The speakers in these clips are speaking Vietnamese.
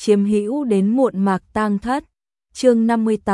chiếm hữu đến muộn mạc tang thất. Chương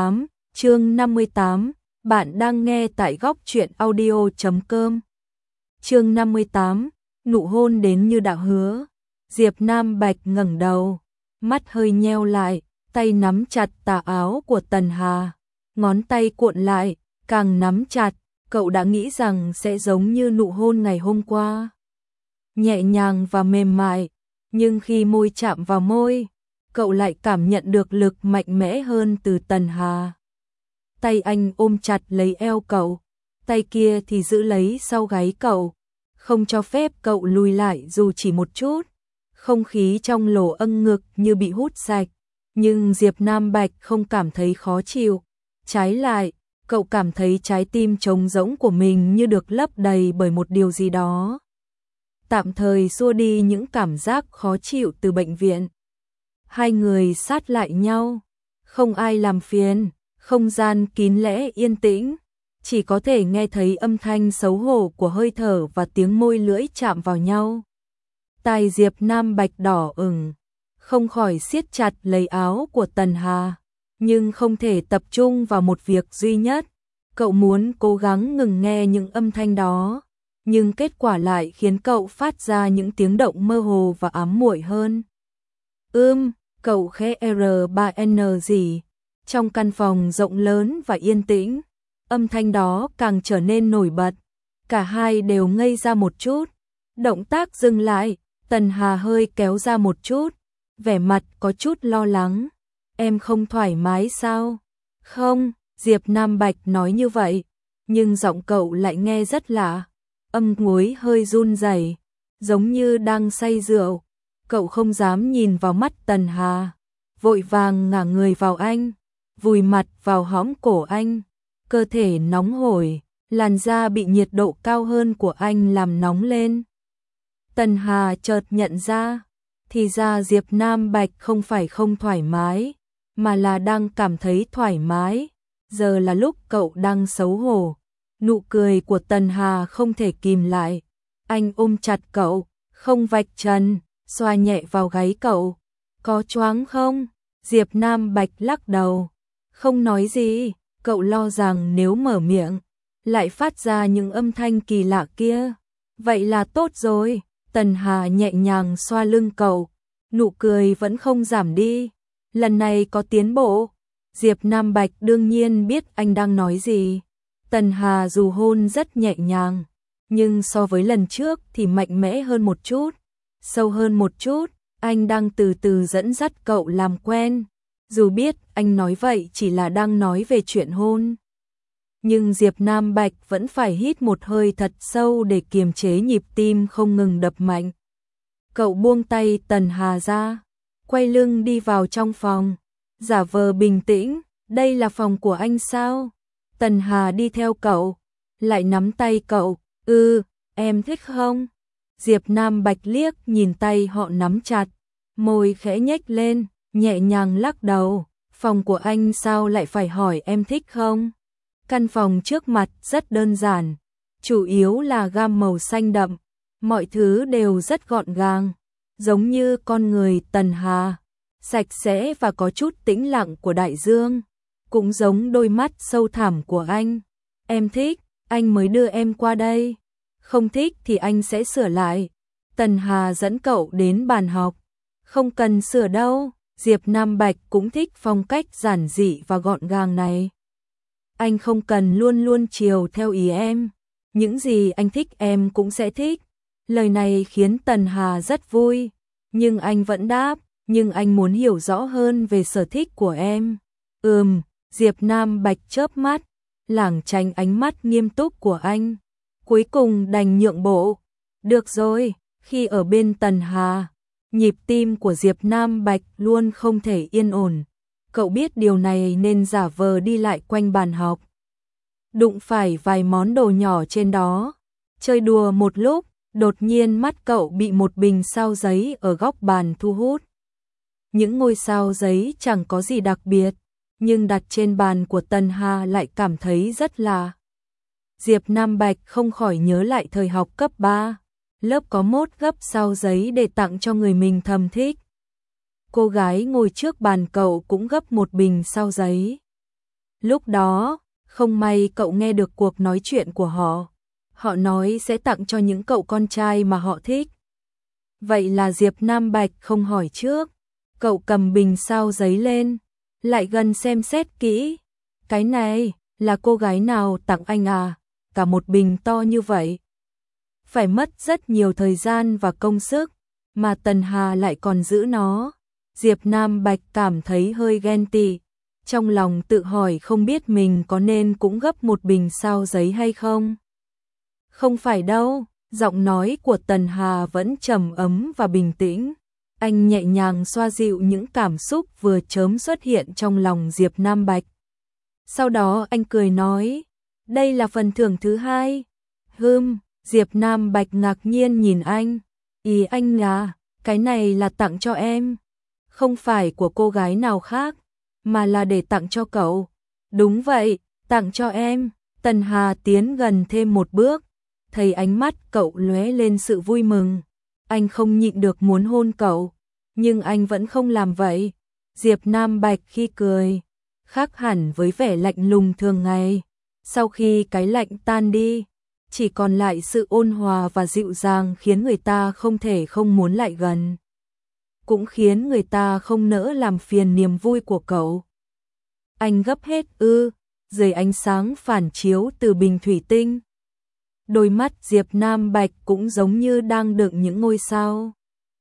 58, bạn đang nghe tại góc truyện audio.com. Chương 58, nụ hôn đến như đã hứa. Diệp Nam Bạch ngẩng đầu, mắt hơi nheo lại, tay nắm chặt tà áo của Tần Hà, ngón tay cuộn lại, càng nắm chặt, cậu đã nghĩ rằng sẽ giống như nụ hôn ngày hôm qua, nhẹ nhàng và mềm mại, nhưng khi môi chạm vào môi, cậu lại cảm nhận được lực mạnh mẽ hơn từ Tần Hà. Tay anh ôm chặt lấy eo cậu, tay kia thì giữ lấy sau gáy cậu, không cho phép cậu lùi lại dù chỉ một chút. Không khí trong lỗ âng ngực như bị hút sạch, nhưng Diệp Nam Bạch không cảm thấy khó chịu. Trái lại, cậu cảm thấy trái tim trống rỗng của mình như được lấp đầy bởi một điều gì đó, tạm thời xua đi những cảm giác khó chịu từ bệnh viện. Hai người sát lại nhau, không ai làm phiền, không gian kín lẽ yên tĩnh, chỉ có thể nghe thấy âm thanh xấu hổ của hơi thở và tiếng môi lưỡi chạm vào nhau. Tai Diệp Nam Bạch đỏ ửng, không khỏi siết chặt lấy áo của Tần Hà, nhưng không thể tập trung vào một việc duy nhất. Cậu muốn cố gắng ngừng nghe những âm thanh đó, nhưng kết quả lại khiến cậu phát ra những tiếng động mơ hồ và ám muội hơn. Cậu khẽ R3N gì. Trong căn phòng rộng lớn và yên tĩnh, âm thanh đó càng trở nên nổi bật. Cả hai đều ngây ra một chút, động tác dừng lại, Tần Hà hơi kéo ra một chút, vẻ mặt có chút lo lắng. Em không thoải mái sao? Không, Diệp Nam Bạch nói như vậy, nhưng giọng cậu lại nghe rất lạ, âm cuối hơi run rẩy, giống như đang say rượu. Cậu không dám nhìn vào mắt Tần Hà, vội vàng ngả người vào anh, vùi mặt vào hõm cổ anh, cơ thể nóng hổi, làn da bị nhiệt độ cao hơn của anh làm nóng lên. Tần Hà chợt nhận ra, thì ra Diệp Nam Bạch không phải không thoải mái, mà là đang cảm thấy thoải mái. Giờ là lúc cậu đang xấu hổ. Nụ cười của Tần Hà không thể kìm lại. Anh ôm chặt cậu, không vạch trần, xoa nhẹ vào gáy cậu. Có choáng không? Diệp Nam Bạch lắc đầu, không nói gì. Cậu lo rằng nếu mở miệng, lại phát ra những âm thanh kỳ lạ kia. Vậy là tốt rồi. Tần Hà nhẹ nhàng xoa lưng cậu, nụ cười vẫn không giảm đi. Lần này có tiến bộ. Diệp Nam Bạch đương nhiên biết anh đang nói gì. Tần Hà dù hôn rất nhẹ nhàng, nhưng so với lần trước thì mạnh mẽ hơn một chút, sâu hơn một chút. Anh đang từ từ dẫn dắt cậu làm quen. Dù biết anh nói vậy chỉ là đang nói về chuyện hôn, nhưng Diệp Nam Bạch vẫn phải hít một hơi thật sâu để kiềm chế nhịp tim không ngừng đập mạnh. Cậu buông tay Tần Hà ra, quay lưng đi vào trong phòng, giả vờ bình tĩnh. Đây là phòng của anh sao? Tần Hà đi theo cậu, lại nắm tay cậu. Em thích không? Diệp Nam Bạch liếc nhìn tay họ nắm chặt, môi khẽ nhếch lên, nhẹ nhàng lắc đầu. Phòng của anh sao lại phải hỏi em thích không? Căn phòng trước mặt rất đơn giản, chủ yếu là gam màu xanh đậm, mọi thứ đều rất gọn gàng, giống như con người Tần Hà, sạch sẽ và có chút tĩnh lặng của đại dương, cũng giống đôi mắt sâu thẳm của anh. Em thích, anh mới đưa em qua đây, không thích thì anh sẽ sửa lại. Tần Hà dẫn cậu đến bàn học. Không cần sửa đâu, Diệp Nam Bạch cũng thích phong cách giản dị và gọn gàng này. Anh không cần luôn luôn chiều theo ý em, những gì anh thích em cũng sẽ thích. Lời này khiến Tần Hà rất vui, nhưng anh vẫn đáp, nhưng anh muốn hiểu rõ hơn về sở thích của em. Diệp Nam Bạch chớp mắt, lảng tránh ánh mắt nghiêm túc của anh, cuối cùng đành nhượng bộ. Được rồi. Khi ở bên Tần Hà, nhịp tim của Diệp Nam Bạch luôn không thể yên ổn. Cậu biết điều này nên giả vờ đi lại quanh bàn học, đụng phải vài món đồ nhỏ trên đó, chơi đùa một lúc. Đột nhiên mắt cậu bị một bình sao giấy ở góc bàn thu hút. Những ngôi sao giấy chẳng có gì đặc biệt, nhưng đặt trên bàn của Tần Hà lại cảm thấy rất lạ. Diệp Nam Bạch không khỏi nhớ lại thời học cấp 3, lớp có mốt gấp sao giấy để tặng cho người mình thầm thích. cô gái ngồi trước bàn cậu cũng gấp một bình sao giấy. Lúc đó, không may cậu nghe được cuộc nói chuyện của họ. Họ nói sẽ tặng cho những cậu con trai mà họ thích. Vậy là Diệp Nam Bạch không hỏi trước. Cậu cầm bình sao giấy lên, lại gần xem xét kỹ. Cái này, là cô gái nào tặng anh à? Cả một bình to như vậy. Phải mất rất nhiều thời gian và công sức, mà Tần Hà lại còn giữ nó. Diệp Nam Bạch cảm thấy hơi ghen tị. Trong lòng tự hỏi không biết mình có nên cũng gấp một bình sao giấy hay không. Không phải đâu, giọng nói của Tần Hà vẫn trầm ấm và bình tĩnh. Anh nhẹ nhàng xoa dịu những cảm xúc vừa chớm xuất hiện trong lòng Diệp Nam Bạch. Sau đó anh cười nói, đây là phần thưởng thứ hai. Diệp Nam Bạch ngạc nhiên nhìn anh. Ý anh là, cái này là tặng cho em. Không phải của cô gái nào khác, mà là để tặng cho cậu. Đúng vậy, tặng cho em. Tần Hà tiến gần thêm một bước. Thấy ánh mắt cậu lóe lên sự vui mừng. Anh không nhịn được muốn hôn cậu, nhưng anh vẫn không làm vậy. Diệp Nam Bạch khi cười, khác hẳn với vẻ lạnh lùng thường ngày. Sau khi cái lạnh tan đi, chỉ còn lại sự ôn hòa và dịu dàng khiến người ta không thể không muốn lại gần. Cũng khiến người ta không nỡ làm phiền niềm vui của cậu. Anh gấp hết dưới ánh sáng phản chiếu từ bình thủy tinh. Đôi mắt Diệp Nam Bạch cũng giống như đang đựng những ngôi sao.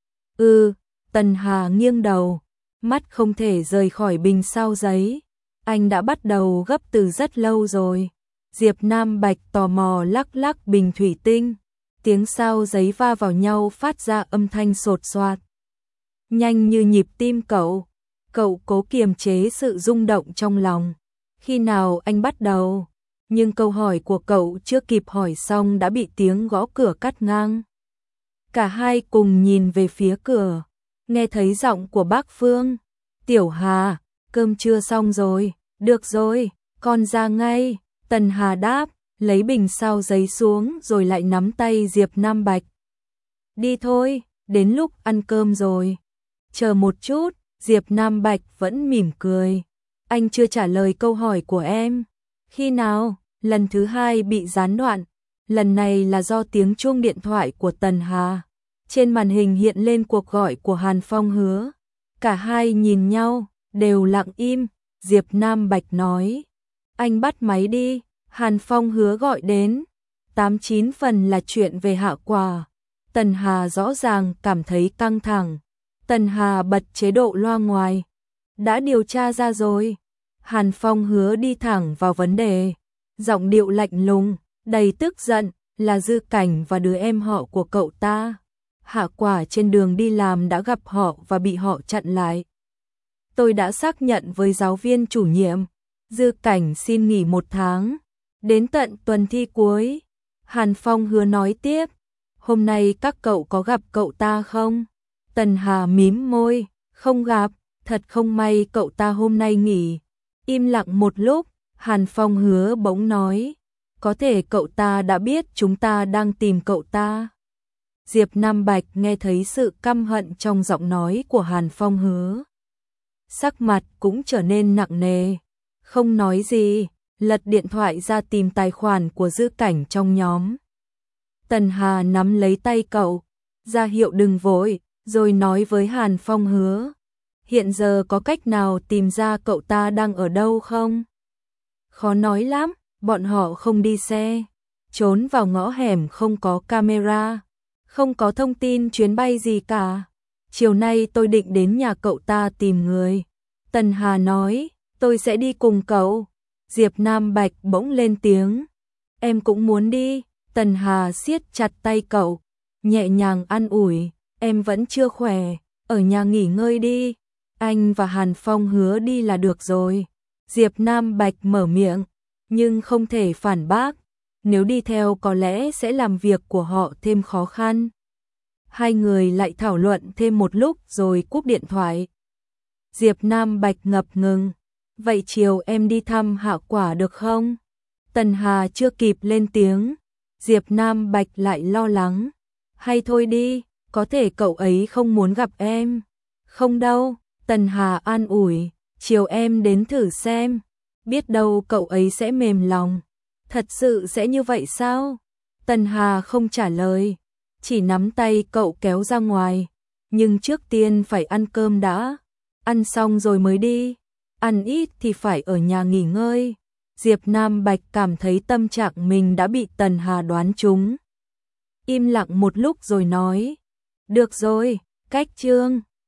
Tần Hà nghiêng đầu, mắt không thể rời khỏi bình sao giấy. Anh đã bắt đầu gấp từ rất lâu rồi. Diệp Nam Bạch tò mò lắc lắc bình thủy tinh. Tiếng sao giấy va vào nhau phát ra âm thanh sột soạt. Nhanh như nhịp tim cậu. Cậu cố kiềm chế sự rung động trong lòng. Khi nào anh bắt đầu? Nhưng câu hỏi của cậu chưa kịp hỏi xong đã bị tiếng gõ cửa cắt ngang. Cả hai cùng nhìn về phía cửa, nghe thấy giọng của bác Phương. Tiểu Hà, cơm trưa xong rồi, được rồi, con ra ngay. Tần Hà đáp, lấy bình sao giấy xuống rồi lại nắm tay Diệp Nam Bạch. Đi thôi, đến lúc ăn cơm rồi. Chờ một chút, Diệp Nam Bạch vẫn mỉm cười. Anh chưa trả lời câu hỏi của em. Khi nào? Lần thứ hai bị gián đoạn. Lần này là do tiếng chuông điện thoại của Tần Hà. Trên màn hình hiện lên cuộc gọi của Hàn Phong Hứa. Cả hai nhìn nhau, đều lặng im. Diệp Nam Bạch nói, anh bắt máy đi. Hàn Phong Hứa gọi đến. 89 phần là chuyện về Hạ Quả. Tần Hà rõ ràng cảm thấy căng thẳng. Tần Hà bật chế độ loa ngoài. Đã điều tra ra rồi. Hàn Phong Hứa đi thẳng vào vấn đề. Giọng điệu lạnh lùng, đầy tức giận, là Dư Cảnh và đứa em họ của cậu ta. Hạ Quả trên đường đi làm đã gặp họ và bị họ chặn lại. Tôi đã xác nhận với giáo viên chủ nhiệm. Dư Cảnh xin nghỉ 1 tháng. Đến tận tuần thi cuối. Hàn Phong Hứa nói tiếp. Hôm nay các cậu có gặp cậu ta không? Tần Hà mím môi. Không gặp. Thật không may cậu ta hôm nay nghỉ. Im lặng một lúc. Hàn Phong Hứa bỗng nói. Có thể cậu ta đã biết chúng ta đang tìm cậu ta. Diệp Nam Bạch nghe thấy sự căm hận trong giọng nói của Hàn Phong Hứa. Sắc mặt cũng trở nên nặng nề. Không nói gì, lật điện thoại ra tìm tài khoản của Dư Cảnh trong nhóm. Tần Hà nắm lấy tay cậu, ra hiệu đừng vội, rồi nói với Hàn Phong Hứa. Hiện giờ có cách nào tìm ra cậu ta đang ở đâu không? Khó nói lắm, bọn họ không đi xe, trốn vào ngõ hẻm không có camera, không có thông tin chuyến bay gì cả. Chiều nay tôi định đến nhà cậu ta tìm người. Tần Hà nói, tôi sẽ đi cùng cậu. Diệp Nam Bạch bỗng lên tiếng. Em cũng muốn đi. Tần Hà siết chặt tay cậu, nhẹ nhàng an ủi. Em vẫn chưa khỏe, ở nhà nghỉ ngơi đi. Anh và Hàn Phong Hứa đi là được rồi. Diệp Nam Bạch mở miệng, nhưng không thể phản bác. Nếu đi theo có lẽ sẽ làm việc của họ thêm khó khăn. Hai người lại thảo luận thêm một lúc rồi cúp điện thoại. Diệp Nam Bạch ngập ngừng. Vậy chiều em đi thăm Hạ Quả được không? Tần Hà chưa kịp lên tiếng. Diệp Nam Bạch lại lo lắng. Hay thôi đi, có thể cậu ấy không muốn gặp em. Không đâu, Tần Hà an ủi, chiều em đến thử xem, biết đâu cậu ấy sẽ mềm lòng. Thật sự sẽ như vậy sao? Tần Hà không trả lời, chỉ nắm tay cậu kéo ra ngoài. Nhưng trước tiên phải ăn cơm đã, ăn xong rồi mới đi, ăn ít thì phải ở nhà nghỉ ngơi. Diệp Nam Bạch cảm thấy tâm trạng mình đã bị Tần Hà đoán trúng. Im lặng một lúc rồi nói, được rồi, cách chương.